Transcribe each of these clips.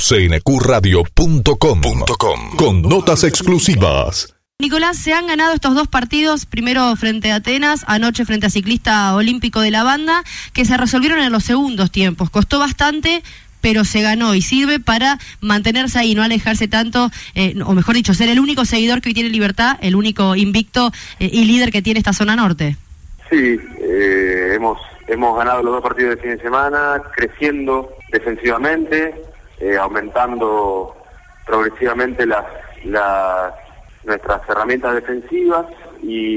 cnqradio.com con notas exclusivas. Nicolás, se han ganado estos dos partidos, primero frente a Atenas, anoche frente a Ciclista Olímpico de la Banda, que se resolvieron en los segundos tiempos. Costó bastante, pero se ganó y sirve para mantenerse ahí, no alejarse tanto, o mejor dicho, ser el único seguidor que hoy tiene Libertad, el único invicto y líder que tiene esta zona norte. Sí, hemos ganado los dos partidos de fin de semana, creciendo defensivamente, aumentando progresivamente nuestras herramientas defensivas y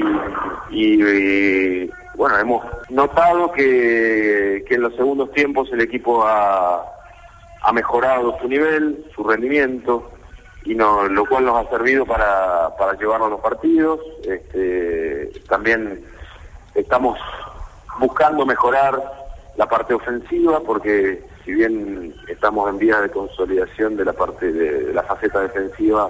bueno, hemos notado que en los segundos tiempos el equipo ha mejorado su nivel, su rendimiento, y lo cual nos ha servido para llevarnos los partidos. También estamos buscando mejorar la parte ofensiva, porque si bien estamos en vías de consolidación de la parte de la faceta defensiva,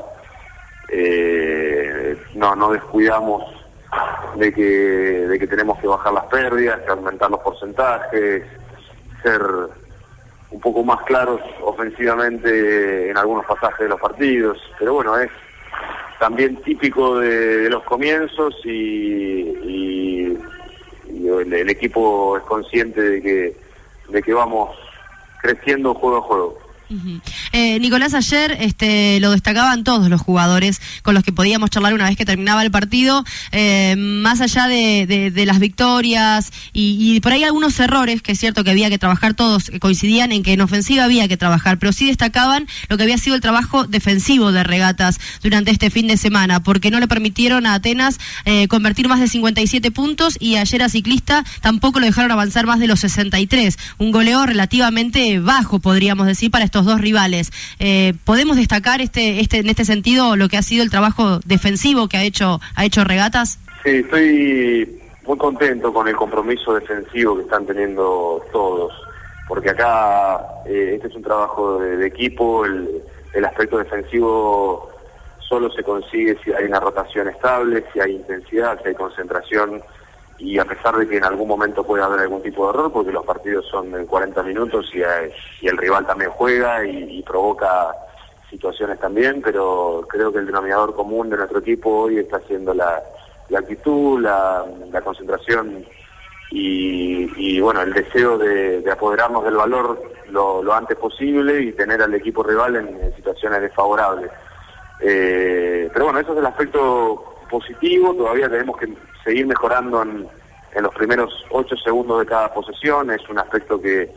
no descuidamos de que tenemos que bajar las pérdidas, que aumentar los porcentajes, ser un poco más claros ofensivamente en algunos pasajes de los partidos. Pero bueno, es también típico de los comienzos y el equipo es consciente de que vamos creciendo juego a juego. Uh-huh. Nicolás, ayer lo destacaban todos los jugadores con los que podíamos charlar una vez que terminaba el partido, más allá de las victorias y por ahí algunos errores, que es cierto que había que trabajar, todos coincidían en que en ofensiva había que trabajar, pero sí destacaban lo que había sido el trabajo defensivo de Regatas durante este fin de semana, porque no le permitieron a Atenas convertir más de 57 puntos y ayer a Ciclista tampoco lo dejaron avanzar más de los 63, un goleo relativamente bajo, podríamos decir, para estos dos rivales. ¿Podemos destacar en este sentido lo que ha sido el trabajo defensivo que ha hecho Regatas? Sí, estoy muy contento con el compromiso defensivo que están teniendo todos, porque acá este es un trabajo de equipo. El aspecto defensivo solo se consigue si hay una rotación estable, si hay intensidad, si hay concentración, y a pesar de que en algún momento puede haber algún tipo de error, porque los partidos son en 40 minutos y el rival también juega y provoca situaciones también, pero creo que el denominador común de nuestro equipo hoy está siendo la actitud, la concentración y bueno, el deseo de apoderarnos del valor lo antes posible y tener al equipo rival en situaciones desfavorables. Pero bueno, eso es el aspecto positivo. Todavía tenemos que seguir mejorando en los primeros 8 segundos de cada posesión. Es un aspecto que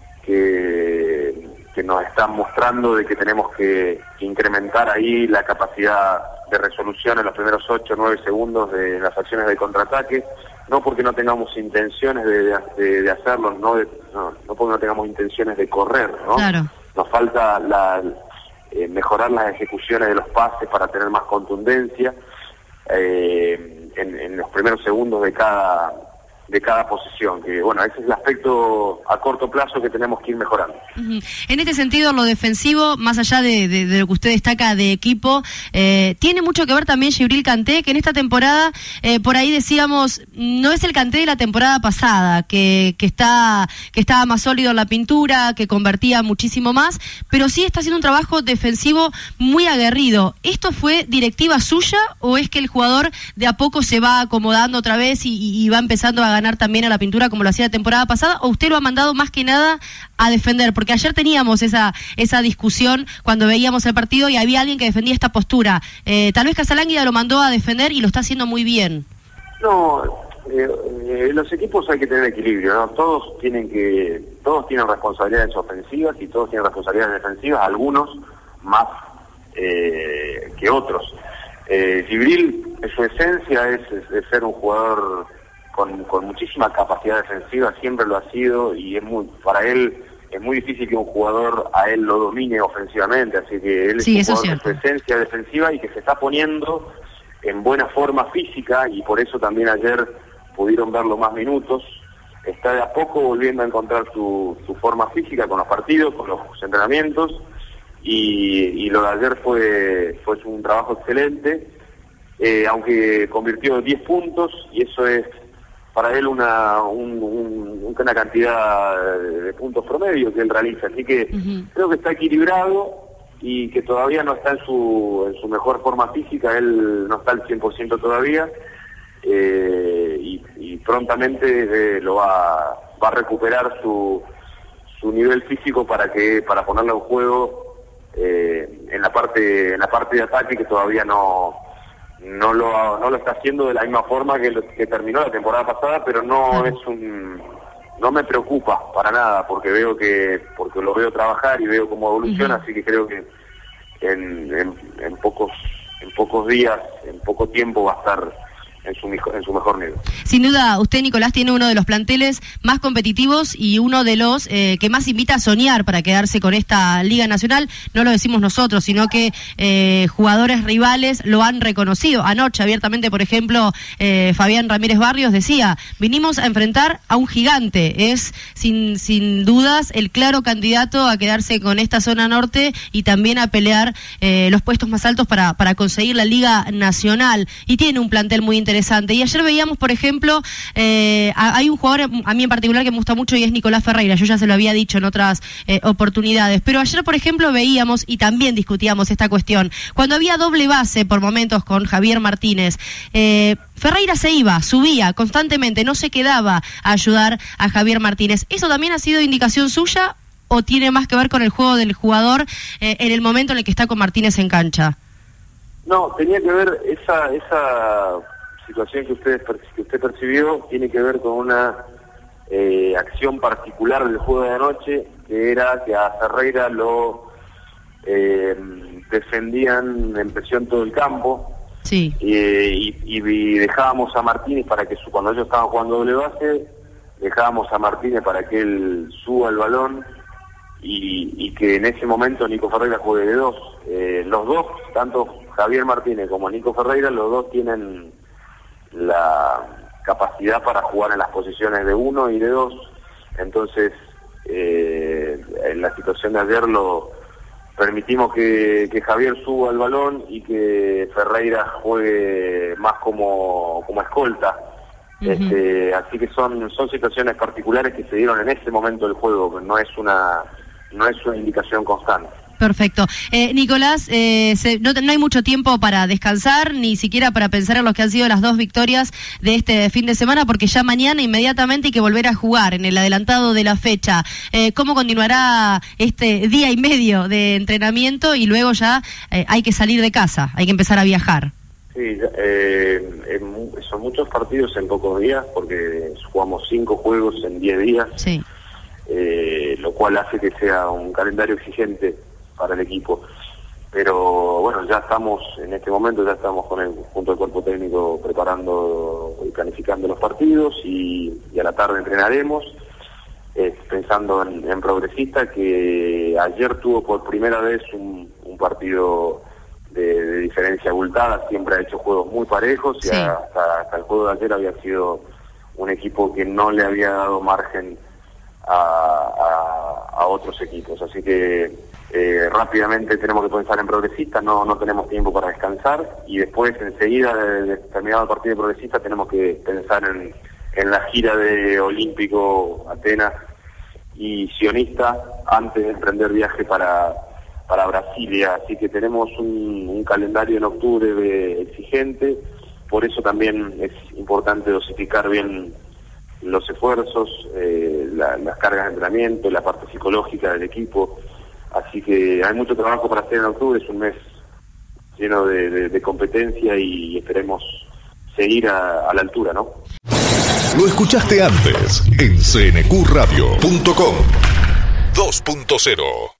nos está mostrando de que tenemos que incrementar ahí la capacidad de resolución en los primeros 8 o 9 segundos de las acciones de contraataque, no porque no tengamos intenciones de hacerlo, no porque no tengamos intenciones de correr, ¿no? Claro. Nos falta mejorar las ejecuciones de los pases para tener más contundencia en los primeros segundos de cada posesión, que bueno, ese es el aspecto a corto plazo que tenemos que ir mejorando. Uh-huh. En este sentido, lo defensivo, más allá de lo que usted destaca de equipo, tiene mucho que ver también Djibril Kanté, que en esta temporada, por ahí decíamos, no es el Kanté de la temporada pasada, que estaba más sólido en la pintura, que convertía muchísimo más, pero sí está haciendo un trabajo defensivo muy aguerrido. ¿Esto fue directiva suya o es que el jugador de a poco se va acomodando otra vez y va empezando a ganar también a la pintura como lo hacía la temporada pasada, o usted lo ha mandado más que nada a defender? Porque ayer teníamos esa discusión cuando veíamos el partido y había alguien que defendía esta postura. Tal vez Casalánguida lo mandó a defender y lo está haciendo muy bien. No, los equipos hay que tener equilibrio, ¿no? Todos tienen responsabilidades ofensivas y todos tienen responsabilidades defensivas, algunos más que otros. Djibril, en su esencia es ser un jugador con muchísima capacidad defensiva, siempre lo ha sido, y para él es muy difícil que un jugador a él lo domine ofensivamente, así que él es un jugador con su esencia defensiva y que se está poniendo en buena forma física, y por eso también ayer pudieron verlo más minutos. Está de a poco volviendo a encontrar su forma física con los partidos, con los entrenamientos, y lo de ayer fue un trabajo excelente, aunque convirtió 10 puntos, y eso es para él una cantidad de puntos promedio que él realiza, así que creo que está equilibrado y que todavía no está en su mejor forma física, él no está al 100% todavía, y prontamente lo va a recuperar su nivel físico para ponerlo en juego en la parte de ataque, que todavía no lo está haciendo de la misma forma que terminó la temporada pasada, pero no me preocupa para nada, porque lo veo trabajar y veo cómo evoluciona, así que creo que en pocos días, en poco tiempo va a estar en su mejor nivel. Sin duda, usted, Nicolás, tiene uno de los planteles más competitivos y uno de los que más invita a soñar para quedarse con esta Liga Nacional. No lo decimos nosotros, sino que jugadores rivales lo han reconocido. Anoche, abiertamente, por ejemplo, Fabián Ramírez Barrios decía: vinimos a enfrentar a un gigante. Es, sin dudas, el claro candidato a quedarse con esta zona norte y también a pelear los puestos más altos para conseguir la Liga Nacional. Y tiene un plantel muy interesante. Y ayer veíamos, por ejemplo, hay un jugador a mí en particular que me gusta mucho y es Nicolás Ferreira. Yo ya se lo había dicho en otras oportunidades, pero ayer, por ejemplo, veíamos y también discutíamos esta cuestión. Cuando había doble base por momentos con Javier Martínez, Ferreira se iba, subía constantemente, no se quedaba a ayudar a Javier Martínez. ¿Eso también ha sido indicación suya o tiene más que ver con el juego del jugador en el momento en el que está con Martínez en cancha? No, tenía que ver esa situación que usted percibió, tiene que ver con una acción particular del juego de anoche, que era que a Ferreira lo defendían en presión todo el campo, sí, y dejábamos a Martínez para que cuando ellos estaban jugando doble base, dejábamos a Martínez para que él suba el balón y que en ese momento Nico Ferreira juegue de dos. Los dos, tanto Javier Martínez como Nico Ferreira, los dos tienen la capacidad para jugar en las posiciones de 1 y de 2, entonces en la situación de ayer permitimos que Javier suba el balón y que Ferreira juegue más como escolta. Así que son situaciones particulares que se dieron en ese momento del juego, no es una indicación constante. Perfecto. Nicolás, no hay mucho tiempo para descansar, ni siquiera para pensar en lo que han sido las dos victorias de este fin de semana, porque ya mañana inmediatamente hay que volver a jugar en el adelantado de la fecha. ¿Cómo continuará este día y medio de entrenamiento y luego ya hay que salir de casa, hay que empezar a viajar? Sí, son muchos partidos en pocos días, porque jugamos 5 juegos en 10 días, sí. Lo cual hace que sea un calendario exigente para el equipo, pero bueno, en este momento estamos junto al cuerpo técnico preparando y planificando los partidos y a la tarde entrenaremos, pensando en Progresista, que ayer tuvo por primera vez un partido de diferencia abultada, siempre ha hecho juegos muy parejos, sí. Y hasta el juego de ayer había sido un equipo que no le había dado margen a otros equipos, así que rápidamente tenemos que pensar en Progresista, no tenemos tiempo para descansar, y después enseguida de terminado el partido de Progresista tenemos que pensar en la gira de Olímpico, Atenas y Sionista antes de emprender viaje para Brasilia, así que tenemos un calendario en octubre exigente, por eso también es importante dosificar bien los esfuerzos, las cargas de entrenamiento, la parte psicológica del equipo. Así que hay mucho trabajo para hacer en octubre, es un mes lleno de competencia y esperemos seguir a la altura, ¿no? Lo escuchaste antes en cnqradio.com 2.0.